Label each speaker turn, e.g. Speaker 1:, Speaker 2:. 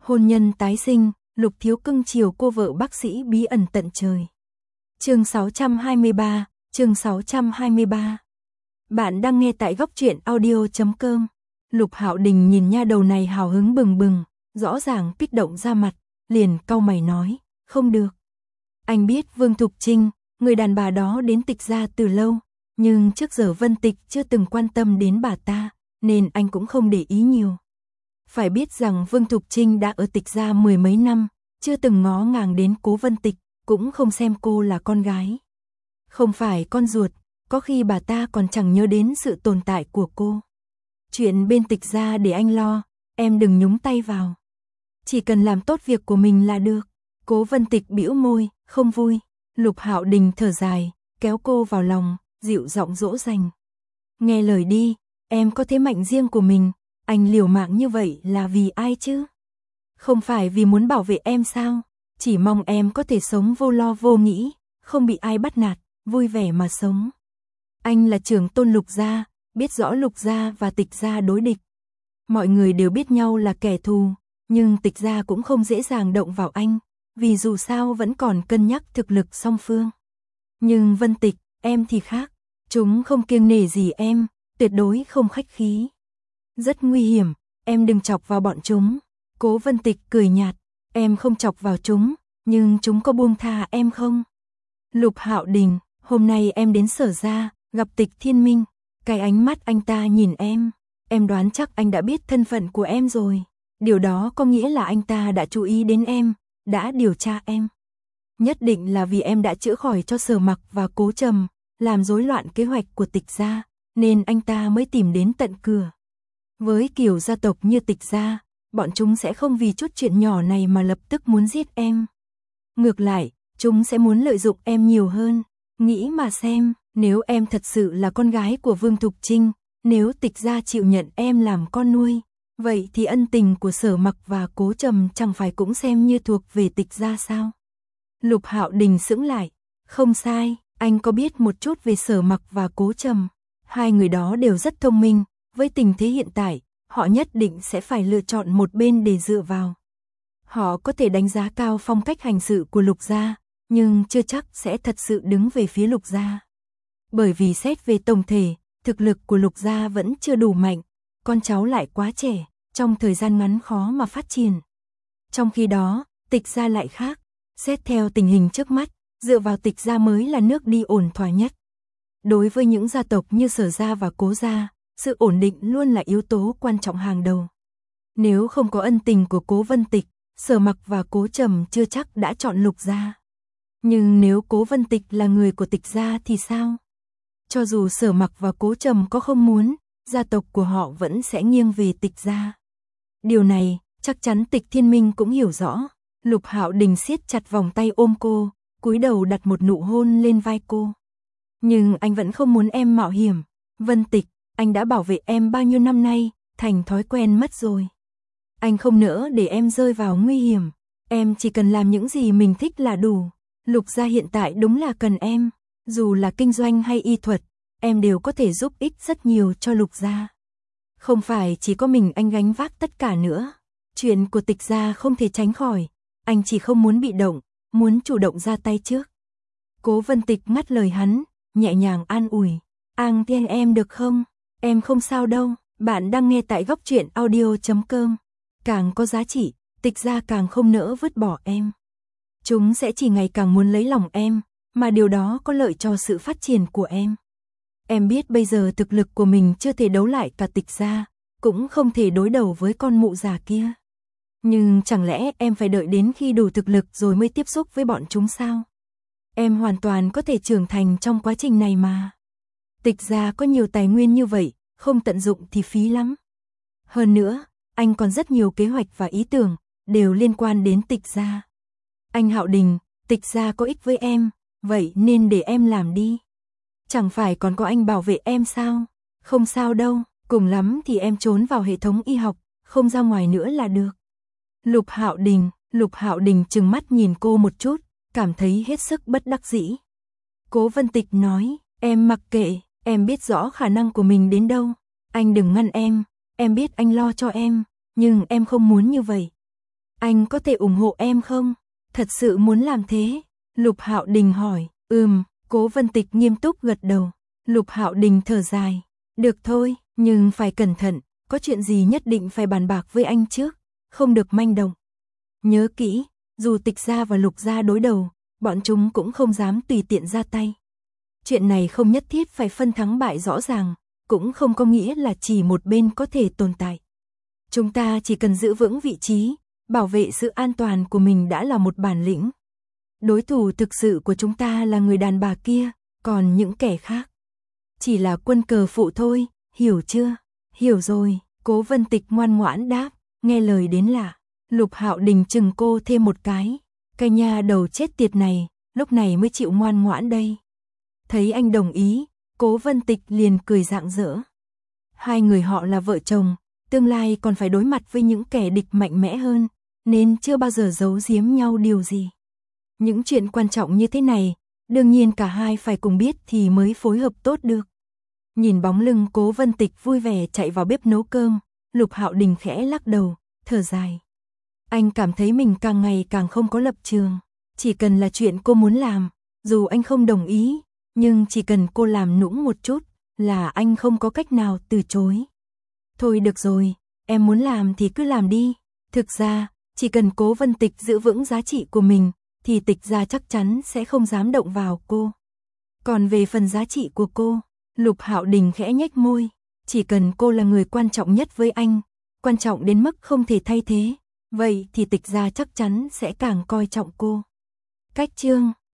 Speaker 1: Hôn nhân tái sinh, Lục Thiếu cưng chiều cô vợ bác sĩ bí ẩn tận trời. Chương 623, chương 623. Bạn đang nghe tại góc truyện audio.com. Lục Hạo Đình nhìn nha đầu này hào hứng bừng bừng, rõ ràng kích động ra mặt, liền cau mày nói, không được. Anh biết Vương Thục Trinh, người đàn bà đó đến Tịch gia từ lâu, nhưng trước giờ Vân Tịch chưa từng quan tâm đến bà ta, nên anh cũng không để ý nhiều. Phải biết rằng Vương Thục Trinh đã ở Tịch gia mười mấy năm, chưa từng ngó ngàng đến Cố Vân Tịch, cũng không xem cô là con gái. Không phải con ruột, có khi bà ta còn chẳng nhớ đến sự tồn tại của cô. Chuyện bên Tịch gia để anh lo, em đừng nhúng tay vào. Chỉ cần làm tốt việc của mình là được. Cố Vân Tịch bĩu môi, không vui. Lục Hạo Đình thở dài, kéo cô vào lòng, dịu giọng dỗ dành. Nghe lời đi, em có thế mạnh riêng của mình, anh liều mạng như vậy là vì ai chứ? Không phải vì muốn bảo vệ em sao? Chỉ mong em có thể sống vô lo vô nghĩ, không bị ai bắt nạt, vui vẻ mà sống. Anh là trưởng tôn Lục gia, biết rõ Lục gia và Tịch gia đối địch. Mọi người đều biết nhau là kẻ thù, nhưng Tịch gia cũng không dễ dàng động vào anh, vì dù sao vẫn còn cân nhắc thực lực song phương. Nhưng Vân Tịch, em thì khác, chúng không kiêng nể gì em, tuyệt đối không khách khí. Rất nguy hiểm, em đừng chọc vào bọn chúng. Cố Vân Tịch cười nhạt, em không chọc vào chúng, nhưng chúng có buông tha em không? Lục Hạo Đình, hôm nay em đến Sở gia, gặp Tịch Thiên Minh, cái ánh mắt anh ta nhìn em đoán chắc anh đã biết thân phận của em rồi. Điều đó có nghĩa là anh ta đã chú ý đến em, đã điều tra em. Nhất định là vì em đã chữa khỏi cho Sở Mặc và Cố Trầm, làm rối loạn kế hoạch của Tịch gia, nên anh ta mới tìm đến tận cửa. Với kiểu gia tộc như Tịch gia, bọn chúng sẽ không vì chút chuyện nhỏ này mà lập tức muốn giết em. Ngược lại, chúng sẽ muốn lợi dụng em nhiều hơn. Nghĩ mà xem, nếu em thật sự là con gái của Vương Thục Trinh, nếu Tịch gia chịu nhận em làm con nuôi, vậy thì ân tình của Sở Mặc và Cố Trầm chẳng phải cũng xem như thuộc về Tịch gia sao? Lục Hạo Đình sững lại, không sai, anh có biết một chút về Sở Mặc và Cố Trầm. Hai người đó đều rất thông minh, với tình thế hiện tại, họ nhất định sẽ phải lựa chọn một bên để dựa vào. Họ có thể đánh giá cao phong cách hành sự của Lục gia, nhưng chưa chắc sẽ thật sự đứng về phía Lục gia. Bởi vì xét về tổng thể, thực lực của Lục gia vẫn chưa đủ mạnh, con cháu lại quá trẻ, trong thời gian ngắn khó mà phát triển. Trong khi đó, Tịch gia lại khác, xét theo tình hình trước mắt, dựa vào Tịch gia mới là nước đi ổn thỏa nhất. Đối với những gia tộc như Sở gia và Cố gia, sự ổn định luôn là yếu tố quan trọng hàng đầu. Nếu không có ân tình của Cố Vân Tịch, Sở Mặc và Cố Trầm chưa chắc đã chọn Lục gia. Nhưng nếu Cố Vân Tịch là người của Tịch gia thì sao? Cho dù Sở Mặc và Cố Trầm có không muốn, gia tộc của họ vẫn sẽ nghiêng về Tịch gia. Điều này, chắc chắn Tịch Thiên Minh cũng hiểu rõ. Lục Hạo Đình siết chặt vòng tay ôm cô, cúi đầu đặt một nụ hôn lên vai cô. Nhưng anh vẫn không muốn em mạo hiểm. Vân Tịch, anh đã bảo vệ em bao nhiêu năm nay, thành thói quen mất rồi. Anh không nỡ để em rơi vào nguy hiểm. Em chỉ cần làm những gì mình thích là đủ. Lục gia hiện tại đúng là cần em. Dù là kinh doanh hay y thuật, em đều có thể giúp ích rất nhiều cho Lục gia. Không phải chỉ có mình anh gánh vác tất cả nữa. Chuyện của Tịch gia không thể tránh khỏi. Anh chỉ không muốn bị động, muốn chủ động ra tay trước. Cố Vân Tịch ngắt lời hắn, nhẹ nhàng an ủi. An tiên em được không? Em không sao đâu. Bạn đang nghe tại góc truyện audio.com. Càng có giá trị, Tịch gia càng không nỡ vứt bỏ em. Chúng sẽ chỉ ngày càng muốn lấy lòng em, mà điều đó có lợi cho sự phát triển của em. Em biết bây giờ thực lực của mình chưa thể đấu lại cả Tịch gia, cũng không thể đối đầu với con mụ già kia. Nhưng chẳng lẽ em phải đợi đến khi đủ thực lực rồi mới tiếp xúc với bọn chúng sao? Em hoàn toàn có thể trưởng thành trong quá trình này mà. Tịch gia có nhiều tài nguyên như vậy, không tận dụng thì phí lắm. Hơn nữa, anh còn rất nhiều kế hoạch và ý tưởng, đều liên quan đến Tịch gia. Anh Hạo Đình, Tịch gia có ích với em, vậy nên để em làm đi. Chẳng phải còn có anh bảo vệ em sao? Không sao đâu, cùng lắm thì em trốn vào hệ thống y học, không ra ngoài nữa là được. Lục Hạo Đình trừng mắt nhìn cô một chút, cảm thấy hết sức bất đắc dĩ. Cố Vân Tịch nói, em mặc kệ, em biết rõ khả năng của mình đến đâu. Anh đừng ngăn em biết anh lo cho em, nhưng em không muốn như vậy. Anh có thể ủng hộ em không? Thật sự muốn làm thế? Lục Hạo Đình hỏi. Cố Vân Tịch nghiêm túc gật đầu. Lục Hạo Đình thở dài. Được thôi, nhưng phải cẩn thận, có chuyện gì nhất định phải bàn bạc với anh trước, không được manh động. Nhớ kỹ, dù Tịch gia và Lục gia đối đầu, bọn chúng cũng không dám tùy tiện ra tay. Chuyện này không nhất thiết phải phân thắng bại rõ ràng, cũng không có nghĩa là chỉ một bên có thể tồn tại. Chúng ta chỉ cần giữ vững vị trí, bảo vệ sự an toàn của mình đã là một bản lĩnh. Đối thủ thực sự của chúng ta là người đàn bà kia, còn những kẻ khác chỉ là quân cờ phụ thôi, hiểu chưa? Hiểu rồi, Cố Vân Tịch ngoan ngoãn đáp, nghe lời đến lạ. Lục Hạo Đình chừng cô thêm một cái nha đầu chết tiệt này, lúc này mới chịu ngoan ngoãn đây. Thấy anh đồng ý, Cố Vân Tịch liền cười rạng rỡ. Hai người họ là vợ chồng, tương lai còn phải đối mặt với những kẻ địch mạnh mẽ hơn, nên chưa bao giờ giấu giếm nhau điều gì. Những chuyện quan trọng như thế này, đương nhiên cả hai phải cùng biết thì mới phối hợp tốt được. Nhìn bóng lưng Cố Vân Tịch vui vẻ chạy vào bếp nấu cơm, Lục Hạo Đình khẽ lắc đầu, thở dài. Anh cảm thấy mình càng ngày càng không có lập trường, chỉ cần là chuyện cô muốn làm, dù anh không đồng ý, nhưng chỉ cần cô làm nũng một chút, là anh không có cách nào từ chối. Thôi được rồi, em muốn làm thì cứ làm đi. Thực ra, chỉ cần Cố Vân Tịch giữ vững giá trị của mình, thì Tịch gia chắc chắn sẽ không dám động vào cô. Còn về phần giá trị của cô, Lục Hạo Đình khẽ nhếch môi, chỉ cần cô là người quan trọng nhất với anh, quan trọng đến mức không thể thay thế, vậy thì Tịch gia chắc chắn sẽ càng coi trọng cô. Cách chương